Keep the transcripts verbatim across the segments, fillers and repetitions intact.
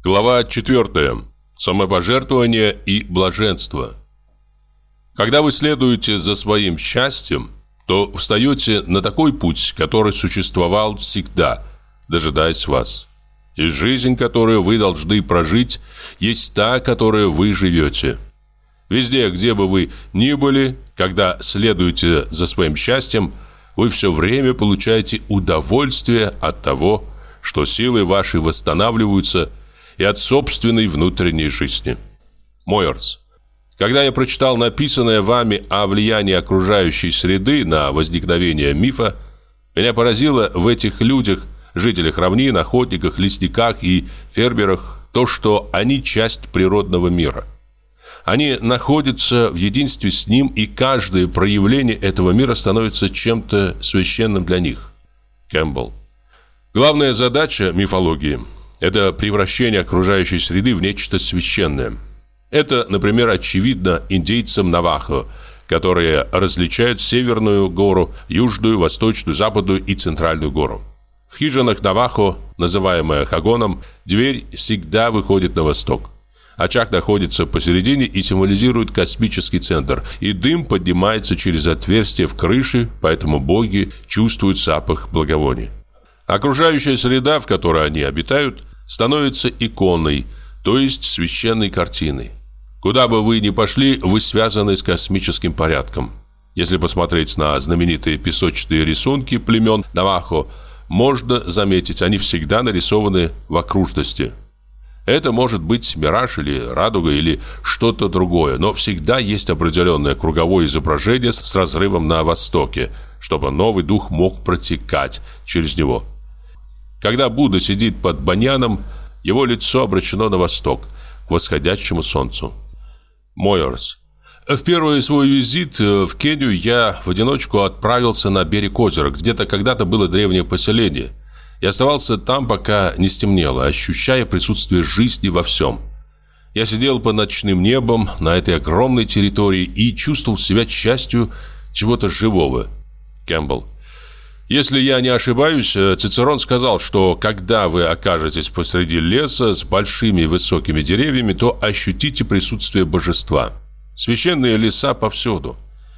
Глава четвертая. Самопожертвование и блаженство. Когда вы следуете за своим счастьем, то встаете на такой путь, который существовал всегда, дожидаясь вас. И жизнь, которую вы должны прожить, есть та, которую вы живете. Везде, где бы вы ни были, когда следуете за своим счастьем, вы все время получаете удовольствие от того, что силы ваши восстанавливаются, и от собственной внутренней жизни. Мойерс. Когда я прочитал написанное вами о влиянии окружающей среды на возникновение мифа, меня поразило в этих людях, жителях равнин, охотниках, лесниках и фермерах, то, что они часть природного мира. Они находятся в единстве с ним, и каждое проявление этого мира становится чем-то священным для них. Кэмпбелл. Главная задача мифологии – это превращение окружающей среды в нечто священное. Это, например, очевидно индейцам Навахо, которые различают Северную гору, Южную, Восточную, Западную и Центральную гору. В хижинах Навахо, называемая Хагоном, дверь всегда выходит на восток. Очаг находится посередине и символизирует космический центр, и дым поднимается через отверстие в крыше, поэтому боги чувствуют запах благовоний. Окружающая среда, в которой они обитают, становится иконой, то есть священной картиной. Куда бы вы ни пошли, вы связаны с космическим порядком. Если посмотреть на знаменитые песочные рисунки племен Навахо, можно заметить, они всегда нарисованы в окружности. Это может быть мираж или радуга или что-то другое, но всегда есть определенное круговое изображение с разрывом на востоке, чтобы новый дух мог протекать через него. Когда Будда сидит под баньяном, его лицо обращено на восток, к восходящему солнцу. Мойерс. В первый свой визит в Кению я в одиночку отправился на берег озера. Где-то когда-то было древнее поселение. Я оставался там, пока не стемнело, ощущая присутствие жизни во всем. Я сидел под ночным небом на этой огромной территории и чувствовал себя частью чего-то живого. Кэмпбелл. Если я не ошибаюсь, Цицерон сказал, что когда вы окажетесь посреди леса с большими высокими деревьями, то ощутите присутствие божества. Священные леса повсюду.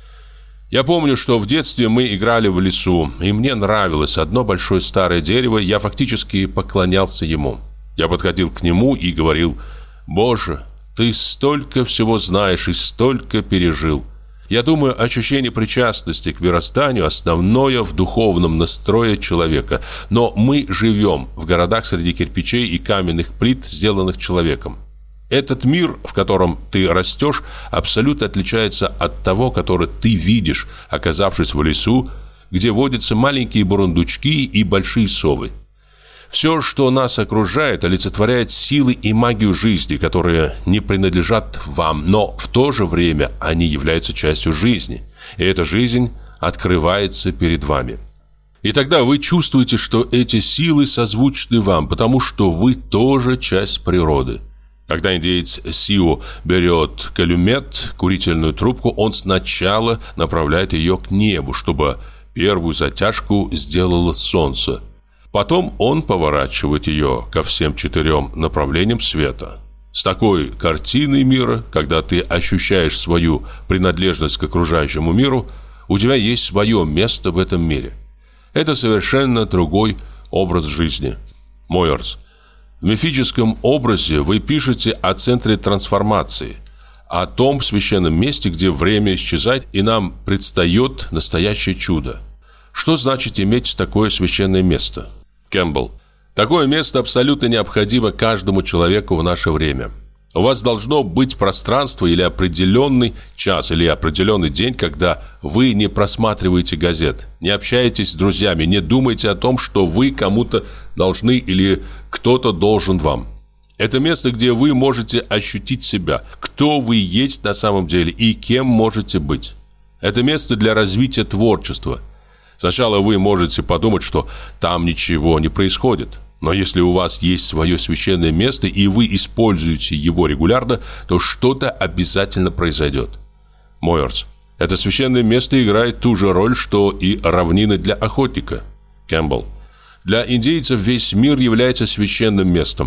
Я помню, что в детстве мы играли в лесу, и мне нравилось одно большое старое дерево, я фактически поклонялся ему. Я подходил к нему и говорил: «Боже, ты столько всего знаешь и столько пережил». Я думаю, ощущение причастности к мирозданию основное в духовном настрое человека. Но мы живем в городах среди кирпичей и каменных плит, сделанных человеком. Этот мир, в котором ты растешь, абсолютно отличается от того, который ты видишь, оказавшись в лесу, где водятся маленькие бурундучки и большие совы. Все, что нас окружает, олицетворяет силы и магию жизни, которые не принадлежат вам, но в то же время они являются частью жизни, и эта жизнь открывается перед вами. И тогда вы чувствуете, что эти силы созвучны вам, потому что вы тоже часть природы. Когда индеец Сио берет калюмет, курительную трубку, он сначала направляет ее к небу, чтобы первую затяжку сделало солнце. Потом он поворачивает ее ко всем четырем направлениям света. С такой картиной мира, когда ты ощущаешь свою принадлежность к окружающему миру, у тебя есть свое место в этом мире. Это совершенно другой образ жизни. Мойерс. В мифическом образе вы пишете о центре трансформации, о том священном месте, где время исчезает, и нам предстает настоящее чудо. Что значит иметь такое священное место? Кэмпбелл. Такое место абсолютно необходимо каждому человеку в наше время. У вас должно быть пространство или определенный час, или определенный день, когда вы не просматриваете газет, не общаетесь с друзьями, не думаете о том, что вы кому-то должны или кто-то должен вам. Это место, где вы можете ощутить себя, кто вы есть на самом деле и кем можете быть. Это место для развития творчества. Сначала вы можете подумать, что там ничего не происходит. Но если у вас есть свое священное место, и вы используете его регулярно, то что-то обязательно произойдет. Мойерс. Это священное место играет ту же роль, что и равнины для охотника. Кэмпбелл. Для индейцев весь мир является священным местом.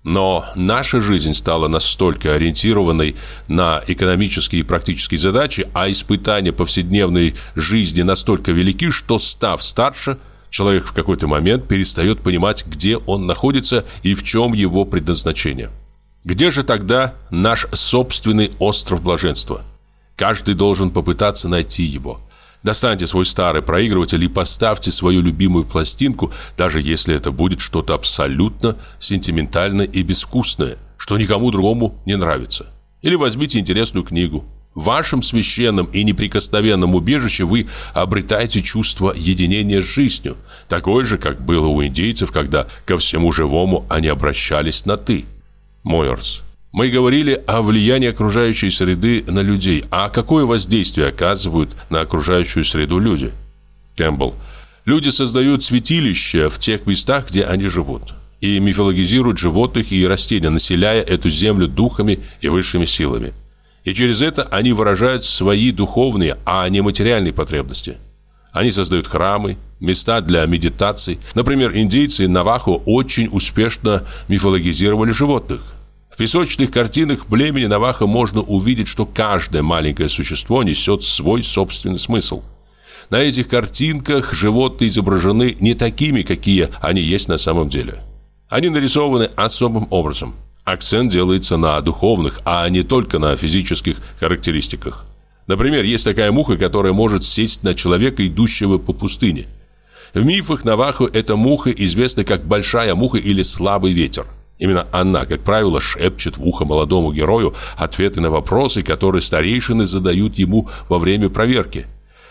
Но наша жизнь стала настолько ориентированной на экономические и практические задачи, а испытания повседневной жизни настолько велики, что, став старше, человек в какой-то момент перестает понимать, где он находится и в чем его предназначение. Где же тогда наш собственный остров блаженства? Каждый должен попытаться найти его. Достаньте свой старый проигрыватель и поставьте свою любимую пластинку, даже если это будет что-то абсолютно сентиментальное и безвкусное, что никому другому не нравится. Или возьмите интересную книгу. В вашем священном и неприкосновенном убежище вы обретаете чувство единения с жизнью, такое же, как было у индейцев, когда ко всему живому они обращались на «ты». Мойерс. Мы говорили о влиянии окружающей среды на людей. А какое воздействие оказывают на окружающую среду люди? Кэмпбелл. Люди создают святилища в тех местах, где они живут, и мифологизируют животных и растения, населяя эту землю духами и высшими силами. И через это они выражают свои духовные, а не материальные потребности. Они создают храмы, места для медитаций. Например, индейцы Навахо очень успешно мифологизировали животных. В песочных картинах племени Навахо можно увидеть, что каждое маленькое существо несет свой собственный смысл. На этих картинках животные изображены не такими, какие они есть на самом деле. Они нарисованы особым образом. Акцент делается на духовных, а не только на физических характеристиках. Например, есть такая муха, которая может сесть на человека, идущего по пустыне. В мифах Навахо эта муха известна как большая муха или слабый ветер. Именно она, как правило, шепчет в ухо молодому герою ответы на вопросы, которые старейшины задают ему во время проверки.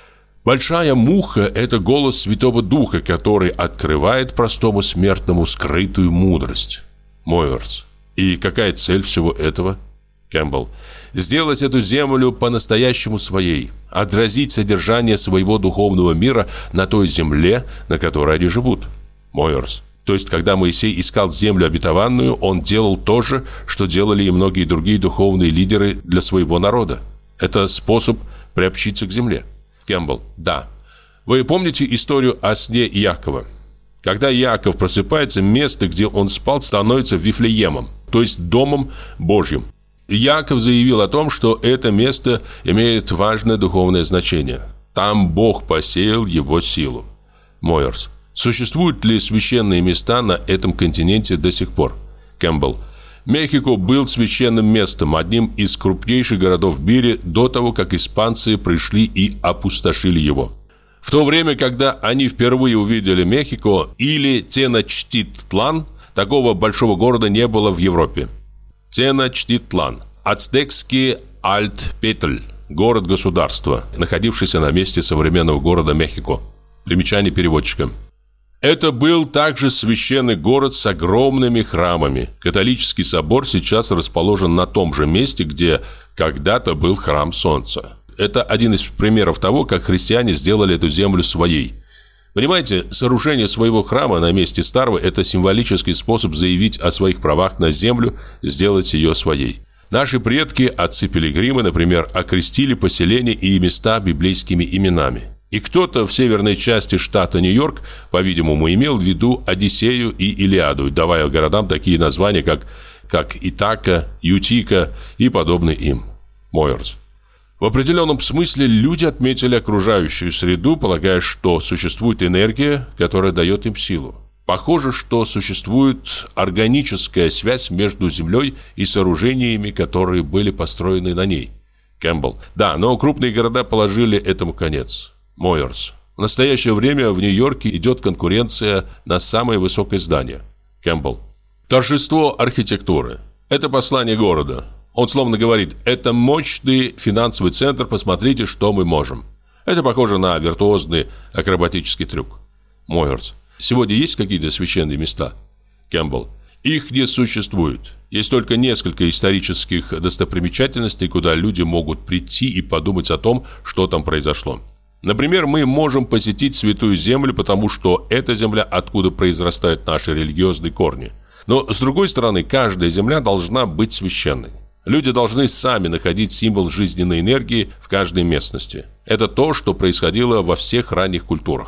Большая муха – это голос Святого Духа, который открывает простому смертному скрытую мудрость. Мойерс. И какая цель всего этого? Кэмпбелл. Сделать эту землю по-настоящему своей, отразить содержание своего духовного мира на той земле, на которой они живут. Мойерс. То есть, когда Моисей искал землю обетованную, он делал то же, что делали и многие другие духовные лидеры для своего народа. Это способ приобщиться к земле. Кэмпбелл. Да. Вы помните историю о сне Иакова? Когда Иаков просыпается, место, где он спал, становится Вифлеемом, то есть Домом Божьим. Иаков заявил о том, что это место имеет важное духовное значение. Там Бог посеял его силу. Мойерс. Существуют ли священные места на этом континенте до сих пор? Кэмпбелл. Мехико был священным местом, одним из крупнейших городов в мире до того, как испанцы пришли и опустошили его. В то время, когда они впервые увидели Мехико или Теночтитлан, такого большого города не было в Европе. Теночтитлан. Ацтекский Альт-Петль. Город-государство, находившийся на месте современного города Мехико. Примечание переводчика. Это был также священный город с огромными храмами. Католический собор сейчас расположен на том же месте, где когда-то был храм Солнца. Это один из примеров того, как христиане сделали эту землю своей. Понимаете, сооружение своего храма на месте старого – это символический способ заявить о своих правах на землю, сделать ее своей. Наши предки, отцы-пилигримы, например, окрестили поселения и места библейскими именами. И кто-то в северной части штата Нью-Йорк, по-видимому, имел в виду Одиссею и Илиаду, давая городам такие названия, как, как Итака, Ютика и подобные им. Мойерс. В определенном смысле люди отметили окружающую среду, полагая, что существует энергия, которая дает им силу. Похоже, что существует органическая связь между Землей и сооружениями, которые были построены на ней. Кэмпбелл. Да, но крупные города положили этому конец. Мойерс. В настоящее время в Нью-Йорке идет конкуренция на самое высокое здание. Кэмпбелл. Торжество архитектуры. Это послание города. Он словно говорит: это мощный финансовый центр, посмотрите, что мы можем. Это похоже на виртуозный акробатический трюк. Мойерс. Сегодня есть какие-то священные места? Кэмпбелл. Их не существует. Есть только несколько исторических достопримечательностей, куда люди могут прийти и подумать о том, что там произошло. Например, мы можем посетить Святую Землю, потому что это земля, откуда произрастают наши религиозные корни. Но, с другой стороны, каждая земля должна быть священной. Люди должны сами находить символ жизненной энергии в каждой местности. Это то, что происходило во всех ранних культурах.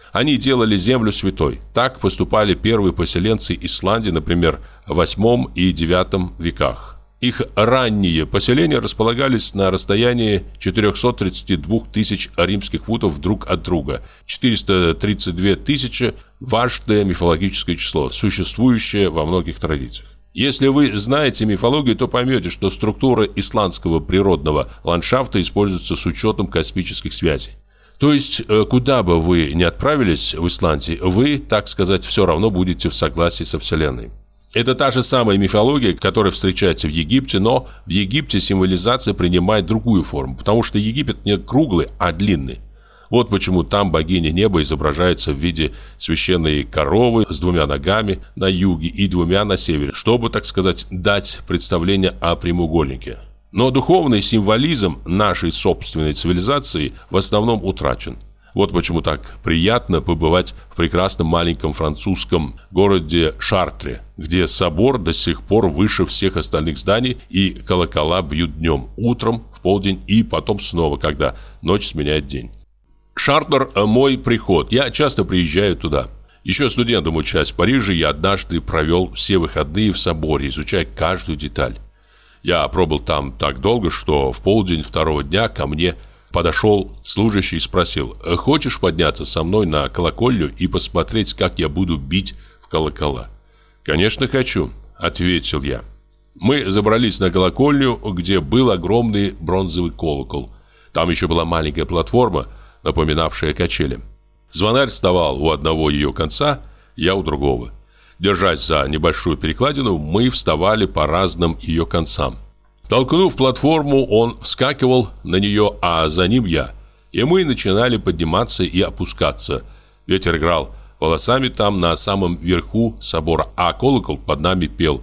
Они делали землю святой. Так поступали первые поселенцы Исландии, например, в восьмом и девятом веках. Их ранние поселения располагались на расстоянии четыреста тридцать два тысяч римских футов друг от друга. четыреста тридцать две тысячи – важное мифологическое число, существующее во многих традициях. Если вы знаете мифологию, то поймете, что структура исландского природного ландшафта используется с учетом космических связей. То есть, куда бы вы ни отправились в Исландии, вы, так сказать, все равно будете в согласии со Вселенной. Это та же самая мифология, которая встречается в Египте, но в Египте символизация принимает другую форму, потому что Египет не круглый, а длинный. Вот почему там богиня неба изображается в виде священной коровы с двумя ногами на юге и двумя на севере, чтобы, так сказать, дать представление о прямоугольнике. Но духовный символизм нашей собственной цивилизации в основном утрачен. Вот почему так приятно побывать в прекрасном маленьком французском городе Шартре, где собор до сих пор выше всех остальных зданий, и колокола бьют днем, утром, в полдень и потом снова, когда ночь сменяет день. Шартер – мой приход. Я часто приезжаю туда. Еще студентом учась в Париже, я однажды провел все выходные в соборе, изучая каждую деталь. Я пробыл там так долго, что в полдень второго дня ко мне подошел служащий и спросил: «Хочешь подняться со мной на колокольню и посмотреть, как я буду бить в колокола?» «Конечно, хочу», — ответил я. Мы забрались на колокольню, где был огромный бронзовый колокол. Там еще была маленькая платформа, напоминавшая качели. Звонарь вставал у одного ее конца, я у другого. Держась за небольшую перекладину, мы вставали по разным ее концам. Толкнув платформу, он вскакивал на нее, а за ним я. И мы начинали подниматься и опускаться. Ветер играл волосами там на самом верху собора, а колокол под нами пел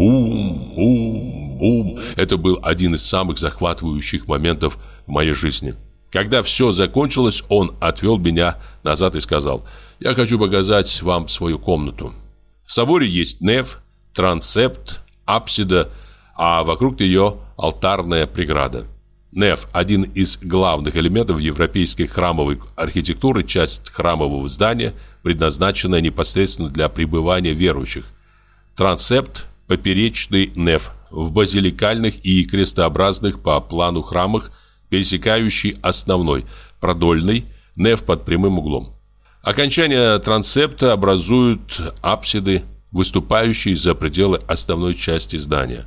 «Бум, бум, бум». Это был один из самых захватывающих моментов в моей жизни. Когда все закончилось, он отвел меня назад и сказал: «Я хочу показать вам свою комнату». В соборе есть неф, трансепт, апсида, а вокруг нее алтарная преграда. Неф – один из главных элементов европейской храмовой архитектуры, часть храмового здания, предназначенная непосредственно для пребывания верующих. Трансепт – поперечный неф в базиликальных и крестообразных по плану храмах, пересекающий основной, продольный, неф под прямым углом. Окончание трансепта образуют апсиды, выступающие за пределы основной части здания.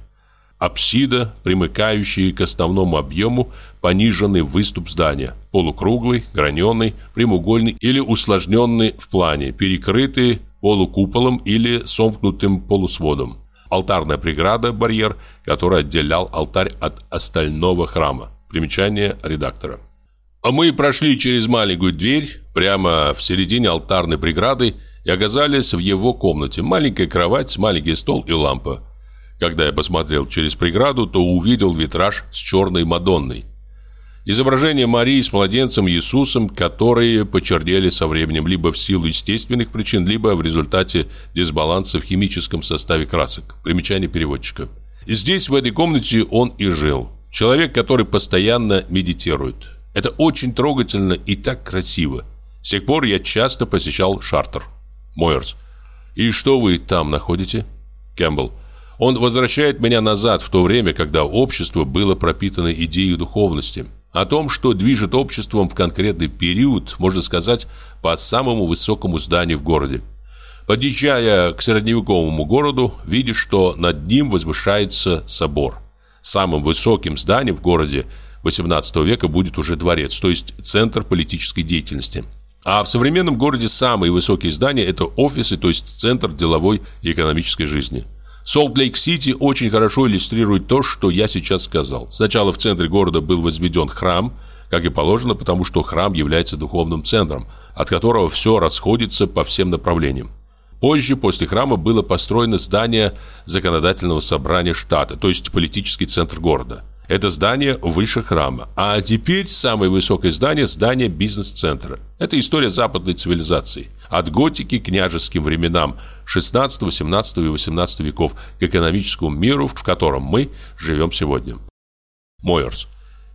Апсида, примыкающий к основному объему, пониженный выступ здания, полукруглый, граненый, прямоугольный или усложненный в плане, перекрытый полукуполом или сомкнутым полусводом. Алтарная преграда – барьер, который отделял алтарь от остального храма. Примечание редактора. А мы прошли через маленькую дверь прямо в середине алтарной преграды и оказались в его комнате. Маленькая кровать, маленький стол и лампа. Когда я посмотрел через преграду, то увидел витраж с черной Мадонной. Изображение Марии с младенцем Иисусом, которые почернели со временем либо в силу естественных причин, либо в результате дисбаланса в химическом составе красок. Примечание переводчика. И здесь, в этой комнате, он и жил. Человек, который постоянно медитирует. Это очень трогательно и так красиво. С тех пор я часто посещал Шартер. Мойерс. И что вы там находите? Кэмпбелл. Он возвращает меня назад в то время, когда общество было пропитано идеей духовности. О том, что движет обществом в конкретный период, можно сказать, по самому высокому зданию в городе. Подъезжая к средневековому городу, видишь, что над ним возвышается собор. Самым высоким зданием в городе восемнадцатого века будет уже дворец, то есть центр политической деятельности. А в современном городе самые высокие здания – это офисы, то есть центр деловой и экономической жизни. Солт-Лейк-Сити очень хорошо иллюстрирует то, что я сейчас сказал. Сначала в центре города был возведен храм, как и положено, потому что храм является духовным центром, от которого все расходится по всем направлениям. Позже, после храма, было построено здание законодательного собрания штата, то есть политический центр города. Это здание выше храма. А теперь самое высокое здание – здание бизнес-центра. Это история западной цивилизации. От готики к княжеским временам шестнадцатого, семнадцатого и восемнадцатого веков к экономическому миру, в котором мы живем сегодня. Мойерс.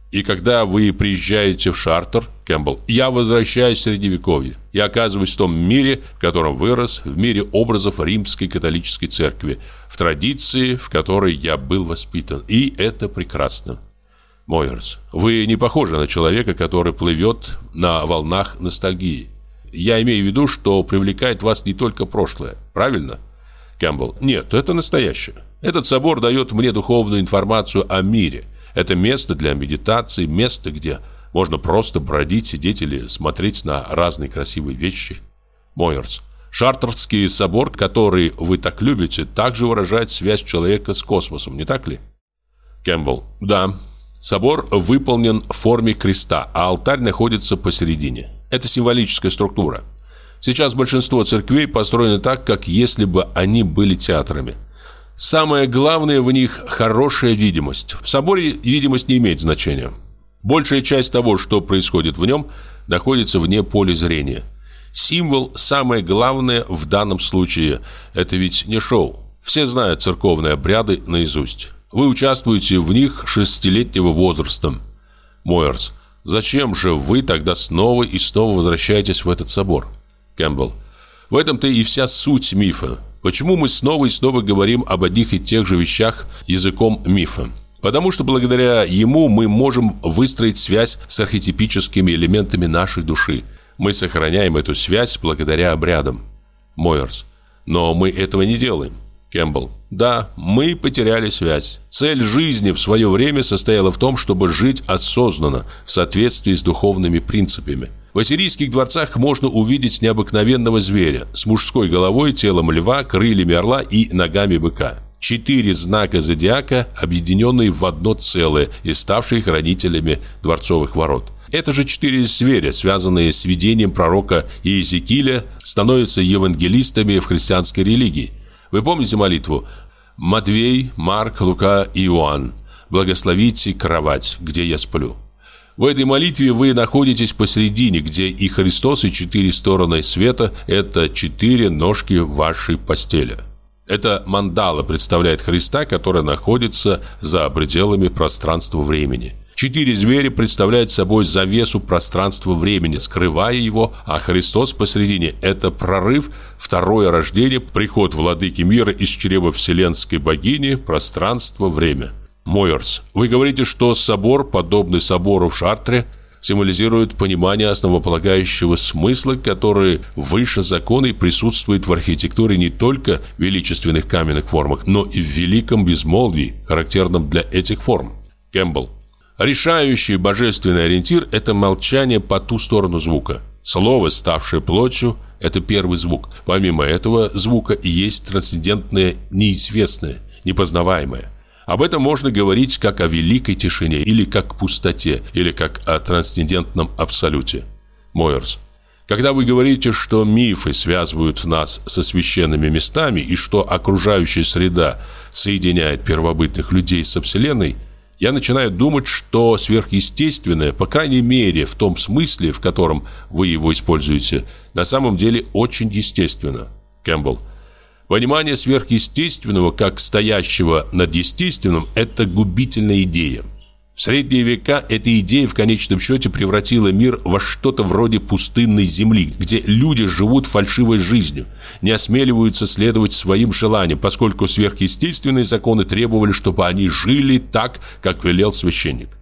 И когда вы приезжаете в Шартер, Кэмпбелл, я возвращаюсь в Средневековье. Я оказываюсь в том мире, в котором вырос, в мире образов Римской католической церкви, в традиции, в которой я был воспитан. И это прекрасно. Мойерс, вы не похожи на человека, который плывет на волнах ностальгии. Я имею в виду, что привлекает вас не только прошлое, правильно? Кэмпбелл, нет, это настоящее. Этот собор дает мне духовную информацию о мире. Это место для медитации, место, где можно просто бродить, сидеть или смотреть на разные красивые вещи. Мойерс, Шартерский собор, который вы так любите, также выражает связь человека с космосом, не так ли? Кэмпбелл, да. Собор выполнен в форме креста, а алтарь находится посередине. Это символическая структура. Сейчас большинство церквей построены так, как если бы они были театрами. Самое главное в них – хорошая видимость. В соборе видимость не имеет значения. Большая часть того, что происходит в нем, находится вне поля зрения. Символ – самое главное в данном случае. Это ведь не шоу. Все знают церковные обряды наизусть. Вы участвуете в них шестилетнего возраста. Мойерс, зачем же вы тогда снова и снова возвращаетесь в этот собор? Кэмпбелл, в этом-то и вся суть мифа. Почему мы снова и снова говорим об одних и тех же вещах языком мифа? Потому что благодаря ему мы можем выстроить связь с архетипическими элементами нашей души. Мы сохраняем эту связь благодаря обрядам. Мойерс, но мы этого не делаем. Кэмпбелл, да, мы потеряли связь. Цель жизни в свое время состояла в том, чтобы жить осознанно, в соответствии с духовными принципами. В ассирийских дворцах можно увидеть необыкновенного зверя с мужской головой, телом льва, крыльями орла и ногами быка. Четыре знака зодиака, объединенные в одно целое и ставшие хранителями дворцовых ворот. Это же четыре зверя, связанные с видением пророка Иезекииля, становятся евангелистами в христианской религии. Вы помните молитву «Матвей, Марк, Лука и Иоанн, благословите кровать, где я сплю». В этой молитве вы находитесь посередине, где и Христос, и четыре стороны света – это четыре ножки вашей постели. Эта мандала представляет Христа, который находится за пределами пространства-времени. Четыре зверя представляют собой завесу пространства-времени, скрывая его, а Христос посередине – это прорыв, второе рождение, приход владыки мира из чрева вселенской богини, пространство-время. Мойерс, вы говорите, что собор, подобный собору в Шартре, символизирует понимание основополагающего смысла, который выше закона и присутствует в архитектуре не только в величественных каменных формах, но и в великом безмолвии, характерном для этих форм. Кэмпбелл. Решающий божественный ориентир – это молчание по ту сторону звука. Слово, ставшее плотью – это первый звук. Помимо этого звука есть трансцендентное неизвестное, непознаваемое. Об этом можно говорить как о великой тишине, или как пустоте, или как о трансцендентном абсолюте. Мойерс. Когда вы говорите, что мифы связывают нас со священными местами и что окружающая среда соединяет первобытных людей со Вселенной, я начинаю думать, что сверхъестественное, по крайней мере в том смысле, в котором вы его используете, на самом деле очень естественно. Кэмпбелл. Понимание сверхъестественного, как стоящего над естественным, это губительная идея. В средние века эта идея в конечном счете превратила мир во что-то вроде пустынной земли, где люди живут фальшивой жизнью, не осмеливаются следовать своим желаниям, поскольку сверхъестественные законы требовали, чтобы они жили так, как велел священник.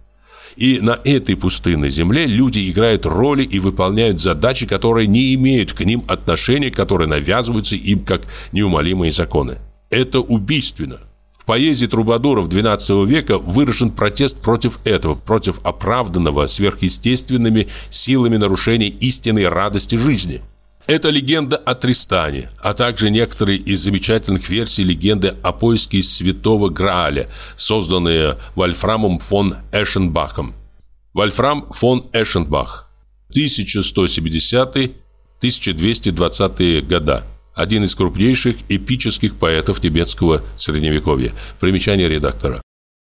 И на этой пустынной земле люди играют роли и выполняют задачи, которые не имеют к ним отношения, которые навязываются им как неумолимые законы. Это убийственно. В поэзии трубадуров двенадцатого века выражен протест против этого, против оправданного сверхъестественными силами нарушения истинной радости жизни. Это легенда о Тристане, а также некоторые из замечательных версий легенды о поиске святого Грааля, созданные Вольфрамом фон Эшенбахом. Вольфрам фон Эшенбах, тысяча сто семидесятые — тысяча двести двадцатые года. Один из крупнейших эпических поэтов немецкого средневековья. Примечание редактора.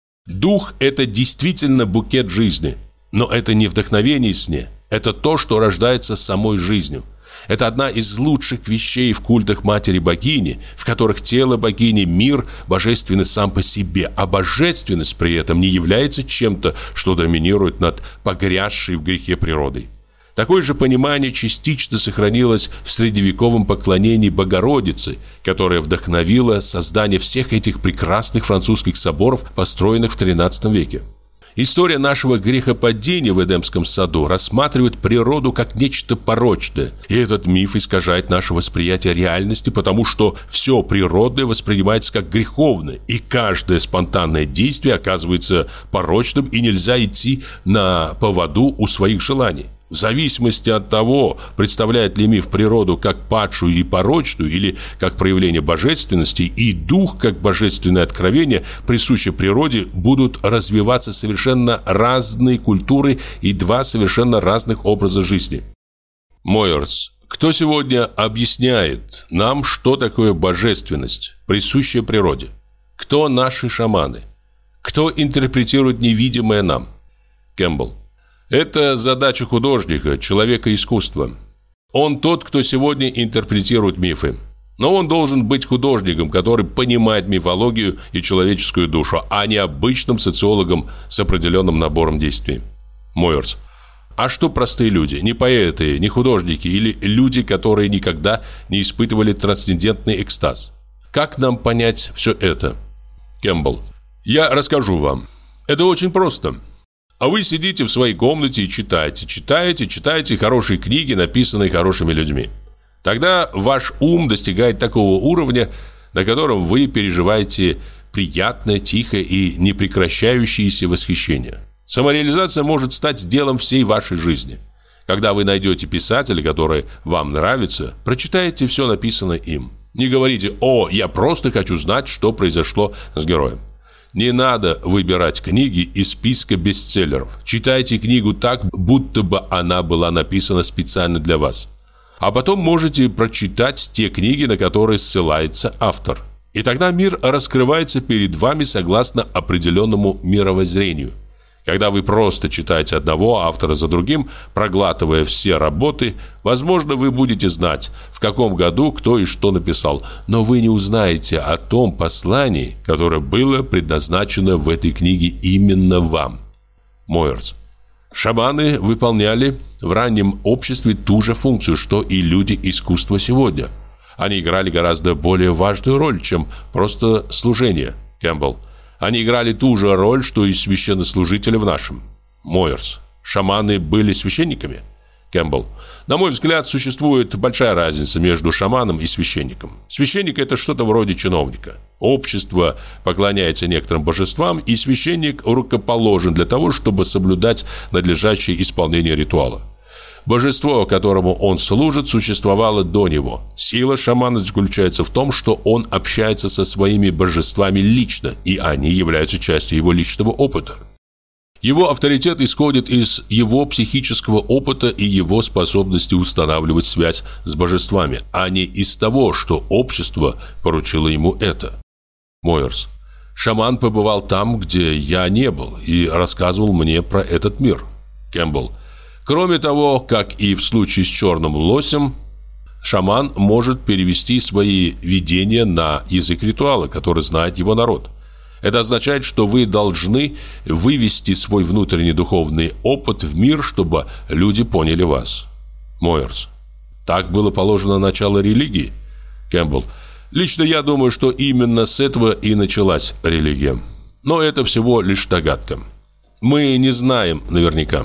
Дух – это действительно букет жизни, но это не вдохновение сне, это то, что рождается самой жизнью. Это одна из лучших вещей в культах матери-богини, в которых тело богини, мир, божественный сам по себе, а божественность при этом не является чем-то, что доминирует над погрязшей в грехе природой. Такое же понимание частично сохранилось в средневековом поклонении Богородице, которое вдохновило создание всех этих прекрасных французских соборов, построенных в тринадцатом веке. История нашего грехопадения в Эдемском саду рассматривает природу как нечто порочное, и этот миф искажает наше восприятие реальности, потому что все природное воспринимается как греховное, и каждое спонтанное действие оказывается порочным, и нельзя идти на поводу у своих желаний. В зависимости от того, представляет ли миф природу как падшую и порочную или как проявление божественности, и дух как божественное откровение, присущее природе, будут развиваться совершенно разные культуры и два совершенно разных образа жизни. Мойерс. Кто сегодня объясняет нам, что такое божественность, присущая природе? Кто наши шаманы? Кто интерпретирует невидимое нам? Кэмпбелл. Это задача художника, человека искусства. Он тот, кто сегодня интерпретирует мифы. Но он должен быть художником, который понимает мифологию и человеческую душу, а не обычным социологом с определенным набором действий. Мойерс. А что простые люди, не поэты, не художники или люди, которые никогда не испытывали трансцендентный экстаз? Как нам понять все это? Кэмпбелл. Я расскажу вам. Это очень просто. А вы сидите в своей комнате и читаете, читаете, читаете хорошие книги, написанные хорошими людьми. Тогда ваш ум достигает такого уровня, на котором вы переживаете приятное, тихое и непрекращающееся восхищение. Самореализация может стать делом всей вашей жизни. Когда вы найдете писателя, который вам нравится, прочитайте все написанное им. Не говорите: «О, я просто хочу знать, что произошло с героем». Не надо выбирать книги из списка бестселлеров. Читайте книгу так, будто бы она была написана специально для вас. А потом можете прочитать те книги, на которые ссылается автор. И тогда мир раскрывается перед вами согласно определенному мировоззрению. Когда вы просто читаете одного автора за другим, проглатывая все работы, возможно, вы будете знать, в каком году кто и что написал, но вы не узнаете о том послании, которое было предназначено в этой книге именно вам. Мойерс. Шаманы выполняли в раннем обществе ту же функцию, что и люди искусства сегодня. Они играли гораздо более важную роль, чем просто служение. Кэмпбелл. Они играли ту же роль, что и священнослужители в нашем. Мойерс. Шаманы были священниками? Кэмпбелл. На мой взгляд, существует большая разница между шаманом и священником. Священник – это что-то вроде чиновника. Общество поклоняется некоторым божествам, и священник рукоположен для того, чтобы соблюдать надлежащее исполнение ритуала. Божество, которому он служит, существовало до него. Сила шамана заключается в том, что он общается со своими божествами лично, и они являются частью его личного опыта. Его авторитет исходит из его психического опыта и его способности устанавливать связь с божествами, а не из того, что общество поручило ему это. Мойерс. Шаман побывал там, где я не был, и рассказывал мне про этот мир. Кэмпбелл. Кроме того, как и в случае с черным лосем, шаман может перевести свои видения на язык ритуала, который знает его народ. Это означает, что вы должны вывести свой внутренний духовный опыт в мир, чтобы люди поняли вас. Мойерс. Так было положено начало религии? Кэмпбелл. Лично я думаю, что именно с этого и началась религия. Но это всего лишь догадка. Мы не знаем наверняка.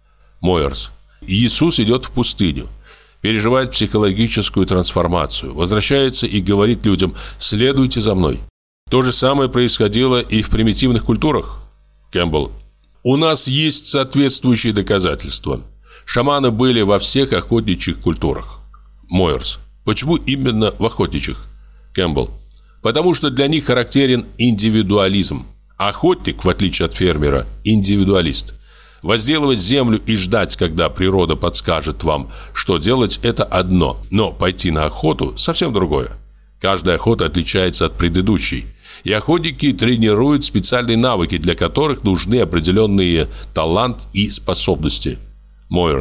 Мойерс. Иисус идет в пустыню, переживает психологическую трансформацию, возвращается и говорит людям: «Следуйте за мной». То же самое происходило и в примитивных культурах. Кэмпбелл. У нас есть соответствующие доказательства. Шаманы были во всех охотничьих культурах. Мойерс. Почему именно в охотничьих? Кэмпбелл. Потому что для них характерен индивидуализм. Охотник, в отличие от фермера, индивидуалист. Возделывать землю и ждать, когда природа подскажет вам, что делать, это одно, но пойти на охоту совсем другое. Каждая охота отличается от предыдущей, и охотники тренируют специальные навыки, для которых нужны определенные талант и способности. Мойерс.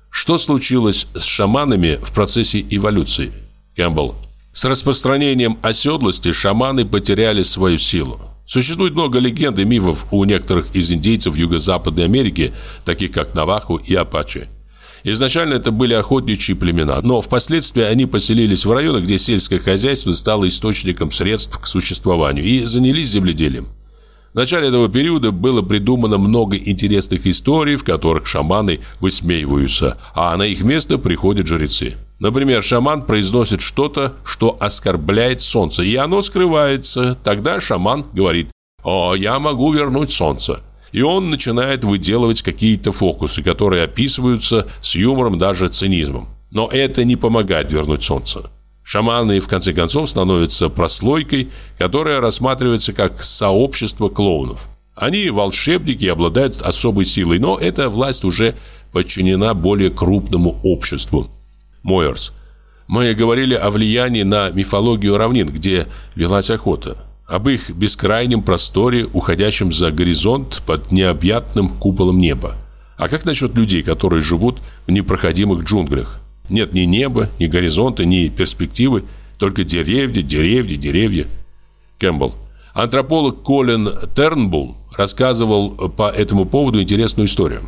Что случилось с шаманами в процессе эволюции? Кэмпбелл. С распространением оседлости шаманы потеряли свою силу. Существует много легенд и мифов у некоторых из индейцев Юго-Западной Америки, таких как Навахо и Апачи. Изначально это были охотничьи племена, но впоследствии они поселились в районах, где сельское хозяйство стало источником средств к существованию, и занялись земледелием. В начале этого периода было придумано много интересных историй, в которых шаманы высмеиваются, а на их место приходят жрецы. Например, шаман произносит что-то, что оскорбляет солнце, и оно скрывается. Тогда шаман говорит: «О, я могу вернуть солнце». И он начинает выделывать какие-то фокусы, которые описываются с юмором, даже цинизмом. Но это не помогает вернуть солнце. Шаманы, в конце концов, становятся прослойкой, которая рассматривается как сообщество клоунов. Они волшебники и обладают особой силой, но эта власть уже подчинена более крупному обществу. Мойерс. Мы говорили о влиянии на мифологию равнин, где велась охота. Об их бескрайнем просторе, уходящем за горизонт под необъятным куполом неба. А как насчет людей, которые живут в непроходимых джунглях? Нет ни неба, ни горизонта, ни перспективы, только деревья, деревья, деревья. Кэмпбелл. Антрополог Колин Тернбулл рассказывал по этому поводу интересную историю.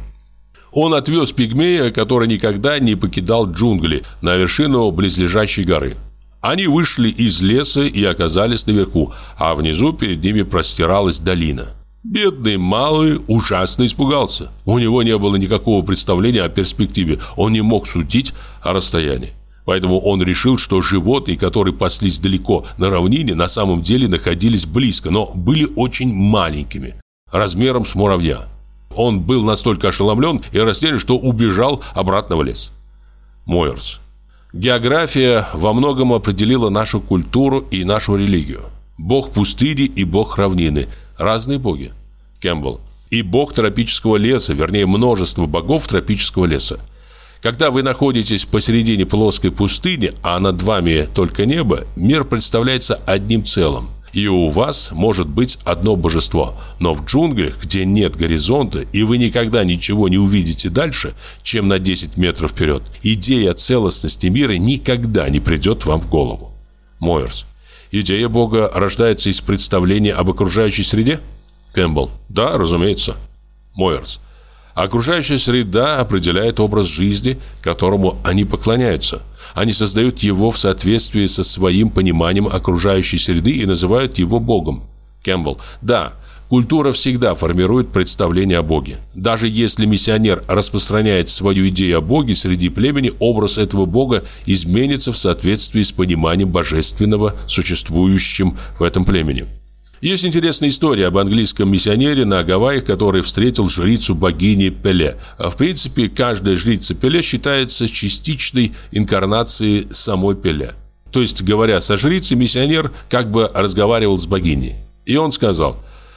Он отвез пигмея, который никогда не покидал джунгли, на вершину близлежащей горы. Они вышли из леса и оказались наверху, а внизу перед ними простиралась долина. Бедный малый ужасно испугался. У него не было никакого представления о перспективе. Он не мог судить о расстоянии. Поэтому он решил, что животные, которые паслись далеко на равнине, на самом деле находились близко, но были очень маленькими, размером с муравья. Он был настолько ошеломлен и растерян, что убежал обратно в лес. Мойерс. География во многом определила нашу культуру и нашу религию. Бог пустыни и бог равнины – разные боги. Кэмпбелл. И бог тропического леса, вернее, множество богов тропического леса. Когда вы находитесь посередине плоской пустыни, а над вами только небо, мир представляется одним целым. И у вас может быть одно божество. Но в джунглях, где нет горизонта, и вы никогда ничего не увидите дальше, чем на десять метров вперед, идея целостности мира никогда не придет вам в голову. Мойерс. Идея Бога рождается из представления об окружающей среде? Кэмпбелл. Да, разумеется. Мойерс. Окружающая среда определяет образ жизни, которому они поклоняются. Они создают его в соответствии со своим пониманием окружающей среды и называют его Богом. Кэмпбелл. Да, культура всегда формирует представление о Боге. Даже если миссионер распространяет свою идею о Боге среди племени, образ этого Бога изменится в соответствии с пониманием божественного, существующим в этом племени. Есть интересная история об английском миссионере на Гавайях, который встретил жрицу богини Пеле. В принципе, каждая жрица Пеле считается частичной инкарнацией самой Пеле. То есть, говоря со жрицей, миссионер как бы разговаривал с богиней. И он сказал: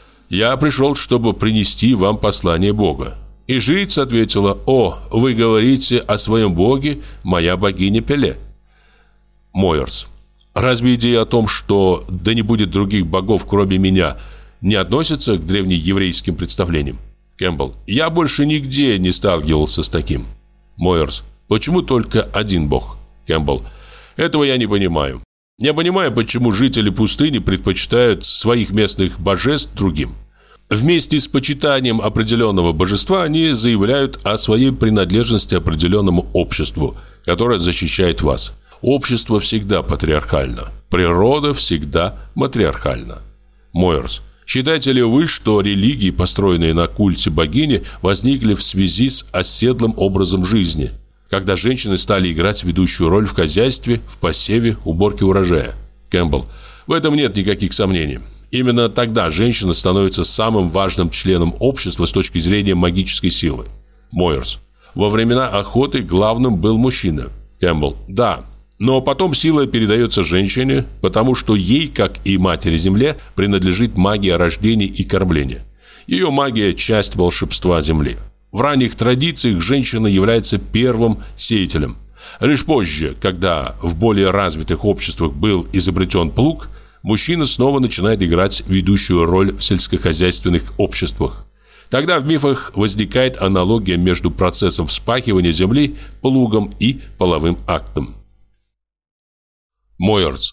«Я пришел, чтобы принести вам послание Бога». И жрица ответила: «О, вы говорите о своем боге, моя богиня Пеле». Мойерс. Разве идея о том, что да не будет других богов, кроме меня, не относится к древнееврейским представлениям? Кэмпбелл. Я больше нигде не сталкивался с таким. Мойерс. Почему только один бог? Кэмпбелл. Этого я не понимаю. Я понимаю, почему жители пустыни предпочитают своих местных божеств другим. Вместе с почитанием определенного божества они заявляют о своей принадлежности определенному обществу, которое защищает вас. Общество всегда патриархально. Природа всегда матриархальна. Мойерс. Считаете ли вы, что религии, построенные на культе богини, возникли в связи с оседлым образом жизни, когда женщины стали играть ведущую роль в хозяйстве, в посеве, уборке урожая? Кэмпбелл. В этом нет никаких сомнений. Именно тогда женщина становится самым важным членом общества с точки зрения магической силы. Мойерс. Во времена охоты главным был мужчина. Кэмпбелл. Да. Но потом сила передается женщине, потому что ей, как и матери-земле, принадлежит магия рождения и кормления. Ее магия – часть волшебства Земли. В ранних традициях женщина является первым сеятелем. Лишь позже, когда в более развитых обществах был изобретен плуг, мужчина снова начинает играть ведущую роль в сельскохозяйственных обществах. Тогда в мифах возникает аналогия между процессом вспахивания земли плугом и половым актом. Мойерс.